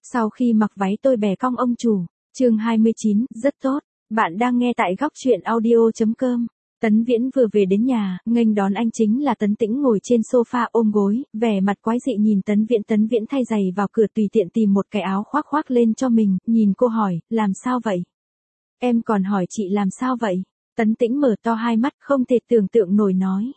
Sau khi mặc váy tôi bẻ cong ông chủ. Chương 29, rất tốt. Bạn đang nghe tại góc truyện audio.com. Tấn Viễn vừa về đến nhà, nghênh đón anh chính là Tấn Tĩnh ngồi trên sofa ôm gối, vẻ mặt quái dị nhìn Tấn Viễn. Tấn Viễn thay giày vào cửa tùy tiện tìm một cái áo khoác khoác lên cho mình, nhìn cô hỏi, làm sao vậy? Em còn hỏi chị làm sao vậy? Tấn Tĩnh mở to hai mắt không thể tưởng tượng nổi nói.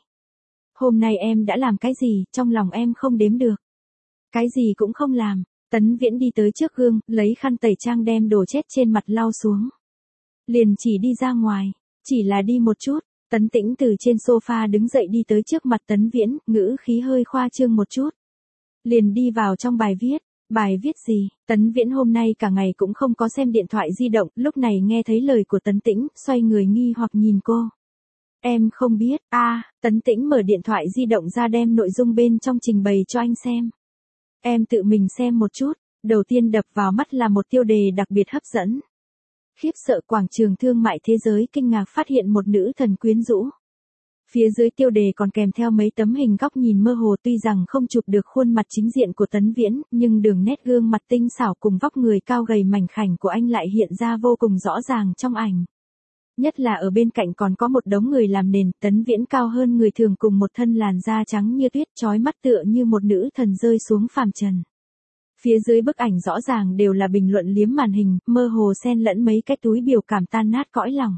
Hôm nay em đã làm cái gì, trong lòng em không đếm được. Cái gì cũng không làm. Tấn Viễn đi tới trước gương, lấy khăn tẩy trang đem đồ chết trên mặt lau xuống. Liền chỉ đi ra ngoài, chỉ là đi một chút. Tấn Tĩnh từ trên sofa đứng dậy đi tới trước mặt Tấn Viễn, ngữ khí hơi khoa trương một chút. Liền đi vào trong bài viết. Bài viết gì? Tấn Viễn hôm nay cả ngày cũng không có xem điện thoại di động, lúc này nghe thấy lời của Tấn Tĩnh, xoay người nghi hoặc nhìn cô. Em không biết. Tấn Tĩnh mở điện thoại di động ra đem nội dung bên trong trình bày cho anh xem. Em tự mình xem một chút, đầu tiên đập vào mắt là một tiêu đề đặc biệt hấp dẫn. Khiếp sợ quảng trường thương mại thế giới kinh ngạc phát hiện một nữ thần quyến rũ. Phía dưới tiêu đề còn kèm theo mấy tấm hình góc nhìn mơ hồ, tuy rằng không chụp được khuôn mặt chính diện của Tấn Viễn, nhưng đường nét gương mặt tinh xảo cùng vóc người cao gầy mảnh khảnh của anh lại hiện ra vô cùng rõ ràng trong ảnh. Nhất là ở bên cạnh còn có một đống người làm nền, Tấn Viễn cao hơn người thường cùng một thân làn da trắng như tuyết, chói mắt tựa như một nữ thần rơi xuống phàm trần. Phía dưới bức ảnh rõ ràng đều là bình luận liếm màn hình, mơ hồ xen lẫn mấy cái túi biểu cảm tan nát cõi lòng.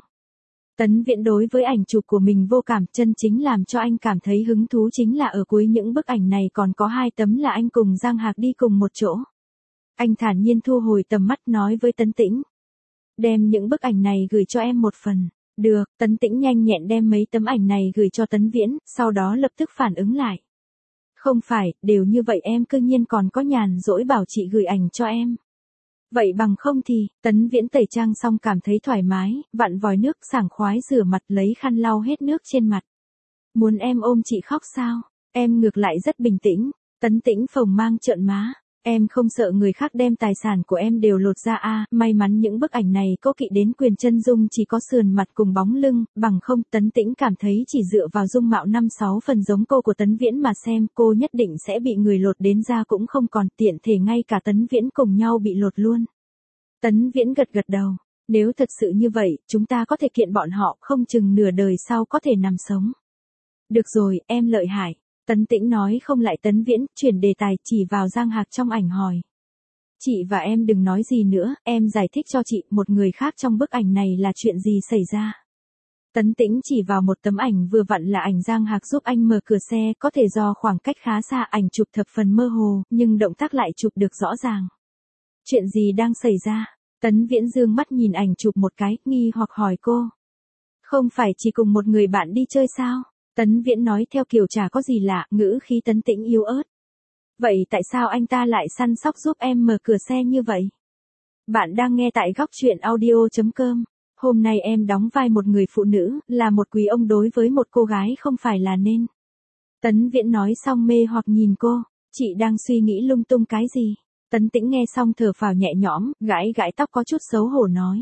Tấn Viễn đối với ảnh chụp của mình vô cảm, chân chính làm cho anh cảm thấy hứng thú chính là ở cuối những bức ảnh này còn có hai tấm là anh cùng Giang Hạc đi cùng một chỗ. Anh thản nhiên thu hồi tầm mắt nói với Tấn Tĩnh. Đem những bức ảnh này gửi cho em một phần. Được. Tấn Tĩnh nhanh nhẹn đem mấy tấm ảnh này gửi cho Tấn Viễn, sau đó lập tức phản ứng lại. Không phải, đều như vậy em cư nhiên còn có nhàn rỗi bảo chị gửi ảnh cho em. Vậy bằng không thì, Tấn Viễn tẩy trang xong cảm thấy thoải mái, vặn vòi nước sảng khoái rửa mặt lấy khăn lau hết nước trên mặt. Muốn em ôm chị khóc sao? Em ngược lại rất bình tĩnh. Tấn Tĩnh phồng mang trợn má. Em không sợ người khác đem tài sản của em đều lột ra may mắn những bức ảnh này có kỵ đến quyền chân dung chỉ có sườn mặt cùng bóng lưng, bằng không Tấn Tĩnh cảm thấy chỉ dựa vào dung mạo 5-6 phần giống cô của Tấn Viễn mà xem cô nhất định sẽ bị người lột đến da cũng không còn, tiện thể ngay cả Tấn Viễn cùng nhau bị lột luôn. Tấn Viễn gật gật đầu, nếu thật sự như vậy, chúng ta có thể kiện bọn họ, không chừng nửa đời sau có thể nằm sống. Được rồi, em lợi hại. Tấn Tĩnh nói không lại Tấn Viễn, chuyển đề tài chỉ vào Giang Hạc trong ảnh hỏi. Chị và em đừng nói gì nữa, em giải thích cho chị, một người khác trong bức ảnh này là chuyện gì xảy ra. Tấn Tĩnh chỉ vào một tấm ảnh vừa vặn là ảnh Giang Hạc giúp anh mở cửa xe, có thể do khoảng cách khá xa ảnh chụp thập phần mơ hồ, nhưng động tác lại chụp được rõ ràng. Chuyện gì đang xảy ra? Tấn Viễn dương mắt nhìn ảnh chụp một cái, nghi hoặc hỏi cô. Không phải chỉ cùng một người bạn đi chơi sao? Tấn Viễn nói theo kiểu chả có gì lạ, ngữ khí Tấn Tĩnh yếu ớt. Vậy tại sao anh ta lại săn sóc giúp em mở cửa xe như vậy? Bạn đang nghe tại góc truyện audio.com. Hôm nay em đóng vai một người phụ nữ, là một quý ông đối với một cô gái không phải là nên. Tấn Viễn nói xong mê hoặc nhìn cô, chị đang suy nghĩ lung tung cái gì? Tấn Tĩnh nghe xong thở phào nhẹ nhõm, gãi gãi tóc có chút xấu hổ nói.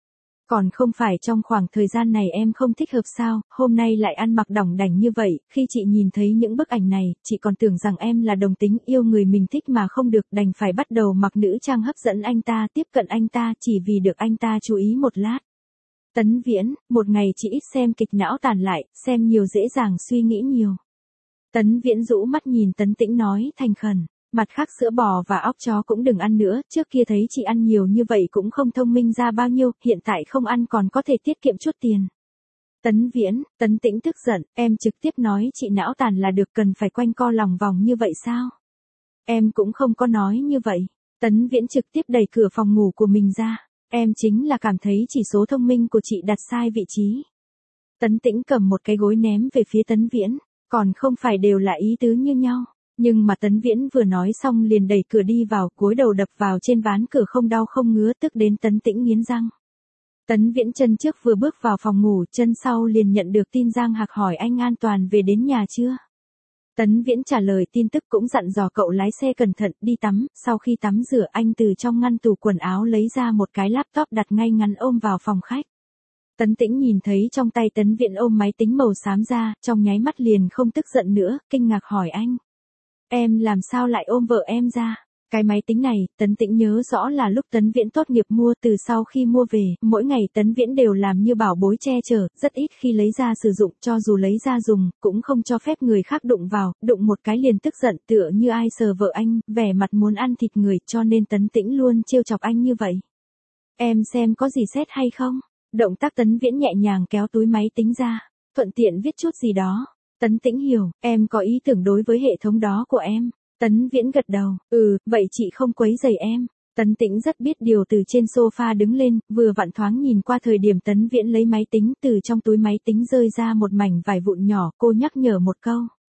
Còn không phải trong khoảng thời gian này em không thích hợp sao, hôm nay lại ăn mặc đỏng đảnh như vậy, khi chị nhìn thấy những bức ảnh này, chị còn tưởng rằng em là đồng tính yêu người mình thích mà không được, đành phải bắt đầu mặc nữ trang hấp dẫn anh ta, tiếp cận anh ta chỉ vì được anh ta chú ý một lát. Tấn Viễn, một ngày chị ít xem kịch não tàn lại, xem nhiều dễ dàng suy nghĩ nhiều. Tấn Viễn rũ mắt nhìn Tấn Tĩnh nói thành khẩn. Mặt khác sữa bò và óc chó cũng đừng ăn nữa, trước kia thấy chị ăn nhiều như vậy cũng không thông minh ra bao nhiêu, hiện tại không ăn còn có thể tiết kiệm chút tiền. Tấn Viễn, Tấn Tĩnh tức giận, em trực tiếp nói chị não tàn là được, cần phải quanh co lòng vòng như vậy sao? Em cũng không có nói như vậy. Tấn Viễn trực tiếp đẩy cửa phòng ngủ của mình ra, em chính là cảm thấy chỉ số thông minh của chị đặt sai vị trí. Tấn Tĩnh cầm một cái gối ném về phía Tấn Viễn, còn không phải đều là ý tứ như nhau. Nhưng mà Tấn Viễn vừa nói xong liền đẩy cửa đi vào, cúi đầu đập vào trên ván cửa không đau không ngứa, tức đến Tấn Tĩnh nghiến răng. Tấn Viễn chân trước vừa bước vào phòng ngủ, chân sau liền nhận được tin Giang Hạc hỏi anh an toàn về đến nhà chưa. Tấn Viễn trả lời tin tức cũng dặn dò cậu lái xe cẩn thận, đi tắm, sau khi tắm rửa anh từ trong ngăn tủ quần áo lấy ra một cái laptop đặt ngay ngắn ôm vào phòng khách. Tấn Tĩnh nhìn thấy trong tay Tấn Viễn ôm máy tính màu xám ra, trong nháy mắt liền không tức giận nữa, kinh ngạc hỏi anh. Em làm sao lại ôm vợ em ra? Cái máy tính này, Tấn Tĩnh nhớ rõ là lúc Tấn Viễn tốt nghiệp mua, từ sau khi mua về, mỗi ngày Tấn Viễn đều làm như bảo bối che chở, rất ít khi lấy ra sử dụng, cho dù lấy ra dùng, cũng không cho phép người khác đụng vào, đụng một cái liền tức giận tựa như ai sờ vợ anh, vẻ mặt muốn ăn thịt người, cho nên Tấn Tĩnh luôn trêu chọc anh như vậy. Em xem có gì xét hay không? Động tác Tấn Viễn nhẹ nhàng kéo túi máy tính ra, thuận tiện viết chút gì đó. Tấn Tĩnh hiểu, em có ý tưởng đối với hệ thống đó của em. Tấn Viễn gật đầu, vậy chị không quấy rầy em. Tấn Tĩnh rất biết điều từ trên sofa đứng lên, vừa vặn thoáng nhìn qua thời điểm Tấn Viễn lấy máy tính, từ trong túi máy tính rơi ra một mảnh vải vụn nhỏ, cô nhắc nhở một câu.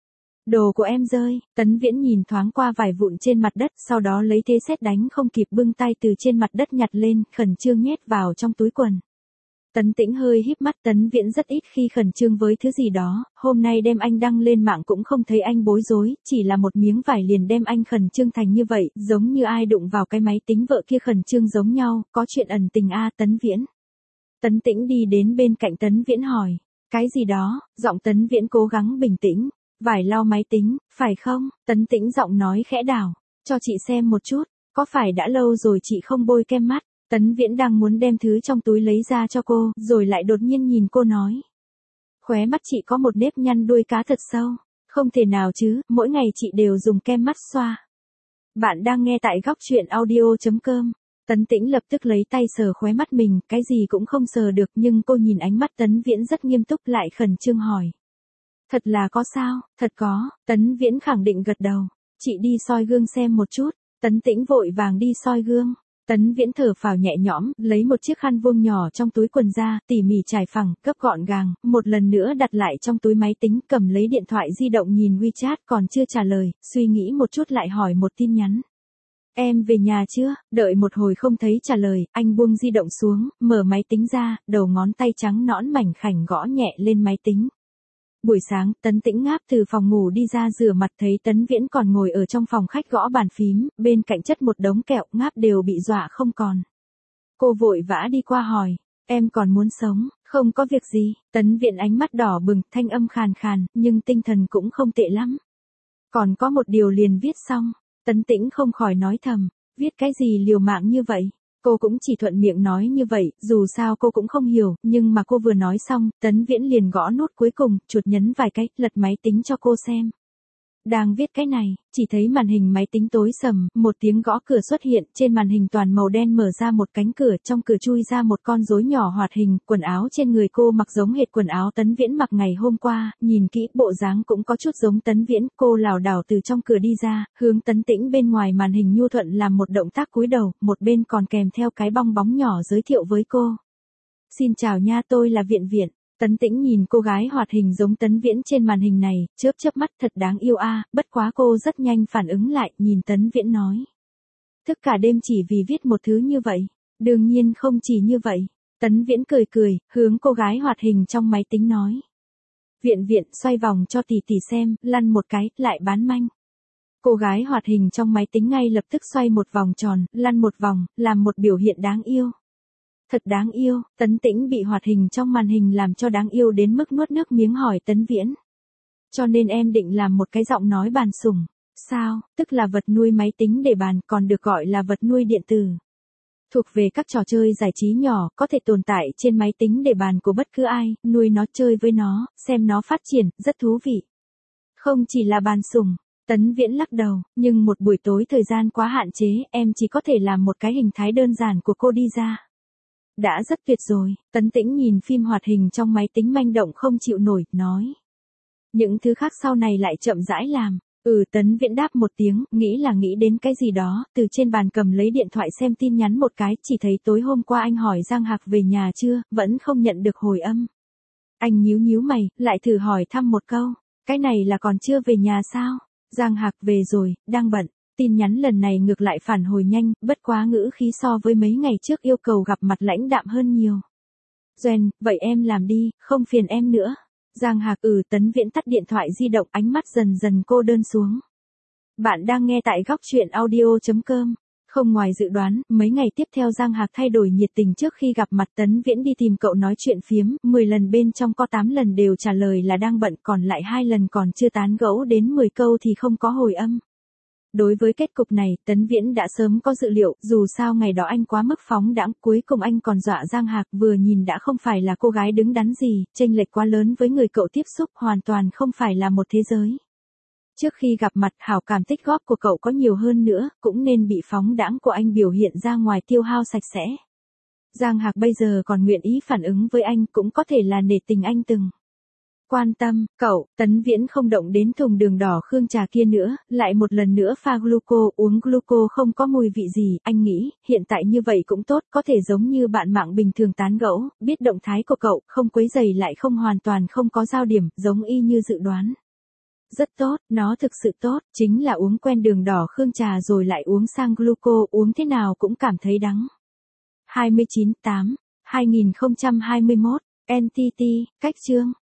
Đồ của em rơi. Tấn Viễn nhìn thoáng qua vải vụn trên mặt đất, sau đó lấy thế sét đánh không kịp bưng tay từ trên mặt đất nhặt lên, khẩn trương nhét vào trong túi quần. Tấn Tĩnh hơi híp mắt, Tấn Viễn rất ít khi khẩn trương với thứ gì đó, hôm nay đem anh đăng lên mạng cũng không thấy anh bối rối, chỉ là một miếng vải liền đem anh khẩn trương thành như vậy, giống như ai đụng vào cái máy tính vợ kia khẩn trương giống nhau, có chuyện ẩn tình a Tấn Viễn. Tấn Tĩnh đi đến bên cạnh Tấn Viễn hỏi, cái gì đó, giọng Tấn Viễn cố gắng bình tĩnh, vải lau máy tính, phải không? Tấn Tĩnh giọng nói khẽ đảo, cho chị xem một chút, có phải đã lâu rồi chị không bôi kem mắt? Tấn Viễn đang muốn đem thứ trong túi lấy ra cho cô, rồi lại đột nhiên nhìn cô nói. Khóe mắt chị có một nếp nhăn đuôi cá thật sâu. Không thể nào chứ, mỗi ngày chị đều dùng kem mắt xoa. Bạn đang nghe tại góc truyện audio.com. Tấn Tĩnh lập tức lấy tay sờ khóe mắt mình, cái gì cũng không sờ được nhưng cô nhìn ánh mắt Tấn Viễn rất nghiêm túc lại khẩn trương hỏi. Thật là có sao? Thật có, Tấn Viễn khẳng định gật đầu. Chị đi soi gương xem một chút. Tấn Tĩnh vội vàng đi soi gương. Tấn Viễn thở phào nhẹ nhõm, lấy một chiếc khăn vuông nhỏ trong túi quần ra, tỉ mỉ trải phẳng, gấp gọn gàng, một lần nữa đặt lại trong túi máy tính, cầm lấy điện thoại di động nhìn WeChat còn chưa trả lời, suy nghĩ một chút lại hỏi một tin nhắn. Em về nhà chưa? Đợi một hồi không thấy trả lời, anh buông di động xuống, mở máy tính ra, đầu ngón tay trắng nõn mảnh khảnh gõ nhẹ lên máy tính. Buổi sáng, Tấn Tĩnh ngáp từ phòng ngủ đi ra rửa mặt thấy Tấn Viễn còn ngồi ở trong phòng khách gõ bàn phím, bên cạnh chất một đống kẹo, ngáp đều bị dọa không còn. Cô vội vã đi qua hỏi, em còn muốn sống, không có việc gì, Tấn Viễn ánh mắt đỏ bừng, thanh âm khàn khàn, nhưng tinh thần cũng không tệ lắm. Còn có một điều liền viết xong, Tấn Tĩnh không khỏi nói thầm, viết cái gì liều mạng như vậy? Cô cũng chỉ thuận miệng nói như vậy, dù sao cô cũng không hiểu, nhưng mà cô vừa nói xong, Tấn Viễn liền gõ nút cuối cùng, chuột nhấn vài cái, lật máy tính cho cô xem. Đang viết cái này, chỉ thấy màn hình máy tính tối sầm, một tiếng gõ cửa xuất hiện, trên màn hình toàn màu đen mở ra một cánh cửa, trong cửa chui ra một con rối nhỏ hoạt hình, quần áo trên người cô mặc giống hệt quần áo Tấn Viễn mặc ngày hôm qua, nhìn kỹ bộ dáng cũng có chút giống Tấn Viễn, cô lảo đảo từ trong cửa đi ra, hướng Tấn Tĩnh bên ngoài màn hình nhu thuận làm một động tác cúi đầu, một bên còn kèm theo cái bong bóng nhỏ giới thiệu với cô. Xin chào nha, tôi là Viện Viện. Tấn Tĩnh nhìn cô gái hoạt hình giống Tấn Viễn trên màn hình này, chớp chớp mắt thật đáng yêu a, bất quá cô rất nhanh phản ứng lại, nhìn Tấn Viễn nói. Thức cả đêm chỉ vì viết một thứ như vậy. Đương nhiên không chỉ như vậy. Tấn Viễn cười cười, hướng cô gái hoạt hình trong máy tính nói. Viện Viện xoay vòng cho tỷ tỷ xem, lăn một cái, lại bán manh. Cô gái hoạt hình trong máy tính ngay lập tức xoay một vòng tròn, lăn một vòng, làm một biểu hiện đáng yêu. Thật đáng yêu, Tấn Tĩnh bị hoạt hình trong màn hình làm cho đáng yêu đến mức nuốt nước miếng hỏi Tấn Viễn. Cho nên em định làm một cái giọng nói bàn sủng. Sao, tức là vật nuôi máy tính để bàn, còn được gọi là vật nuôi điện tử. Thuộc về các trò chơi giải trí nhỏ, có thể tồn tại trên máy tính để bàn của bất cứ ai, nuôi nó chơi với nó, xem nó phát triển, rất thú vị. Không chỉ là bàn sủng. Tấn Viễn lắc đầu, nhưng một buổi tối thời gian quá hạn chế, em chỉ có thể làm một cái hình thái đơn giản của cô đi ra. Đã rất tuyệt rồi, Tấn Tĩnh nhìn phim hoạt hình trong máy tính manh động không chịu nổi, nói. Những thứ khác sau này lại chậm rãi làm. Tấn Viễn đáp một tiếng, nghĩ là nghĩ đến cái gì đó, từ trên bàn cầm lấy điện thoại xem tin nhắn một cái, chỉ thấy tối hôm qua anh hỏi Giang Hạc về nhà chưa, vẫn không nhận được hồi âm. Anh nhíu nhíu mày, lại thử hỏi thăm một câu, cái này là còn chưa về nhà sao? Giang Hạc về rồi, đang bận. Tin nhắn lần này ngược lại phản hồi nhanh, bất quá ngữ khí so với mấy ngày trước yêu cầu gặp mặt lãnh đạm hơn nhiều. Doan, vậy em làm đi, không phiền em nữa. Giang Hạc Tấn Viễn tắt điện thoại di động, ánh mắt dần dần cô đơn xuống. Bạn đang nghe tại góc truyện audio.com. Không ngoài dự đoán, mấy ngày tiếp theo Giang Hạc thay đổi nhiệt tình trước khi gặp mặt Tấn Viễn đi tìm cậu nói chuyện phiếm, 10 lần bên trong có 8 lần đều trả lời là đang bận, còn lại 2 lần còn chưa tán gẫu đến 10 câu thì không có hồi âm. Đối với kết cục này, Tấn Viễn đã sớm có dự liệu, dù sao ngày đó anh quá mức phóng đãng, cuối cùng anh còn dọa Giang Hạc, vừa nhìn đã không phải là cô gái đứng đắn gì, chênh lệch quá lớn với người cậu tiếp xúc, hoàn toàn không phải là một thế giới. Trước khi gặp mặt, hảo cảm tích góp của cậu có nhiều hơn nữa, cũng nên bị phóng đãng của anh biểu hiện ra ngoài tiêu hao sạch sẽ. Giang Hạc bây giờ còn nguyện ý phản ứng với anh, cũng có thể là nể tình anh từng quan tâm. Cậu, Tấn Viễn không động đến thùng đường đỏ khương trà kia nữa, lại một lần nữa pha gluco, uống gluco không có mùi vị gì, anh nghĩ, hiện tại như vậy cũng tốt, có thể giống như bạn mạng bình thường tán gẫu, biết động thái của cậu, không quấy rầy lại không hoàn toàn không có giao điểm, giống y như dự đoán. Rất tốt, nó thực sự tốt, chính là uống quen đường đỏ khương trà rồi lại uống sang gluco, uống thế nào cũng cảm thấy đắng. 29/8/2021, NTT, cách chương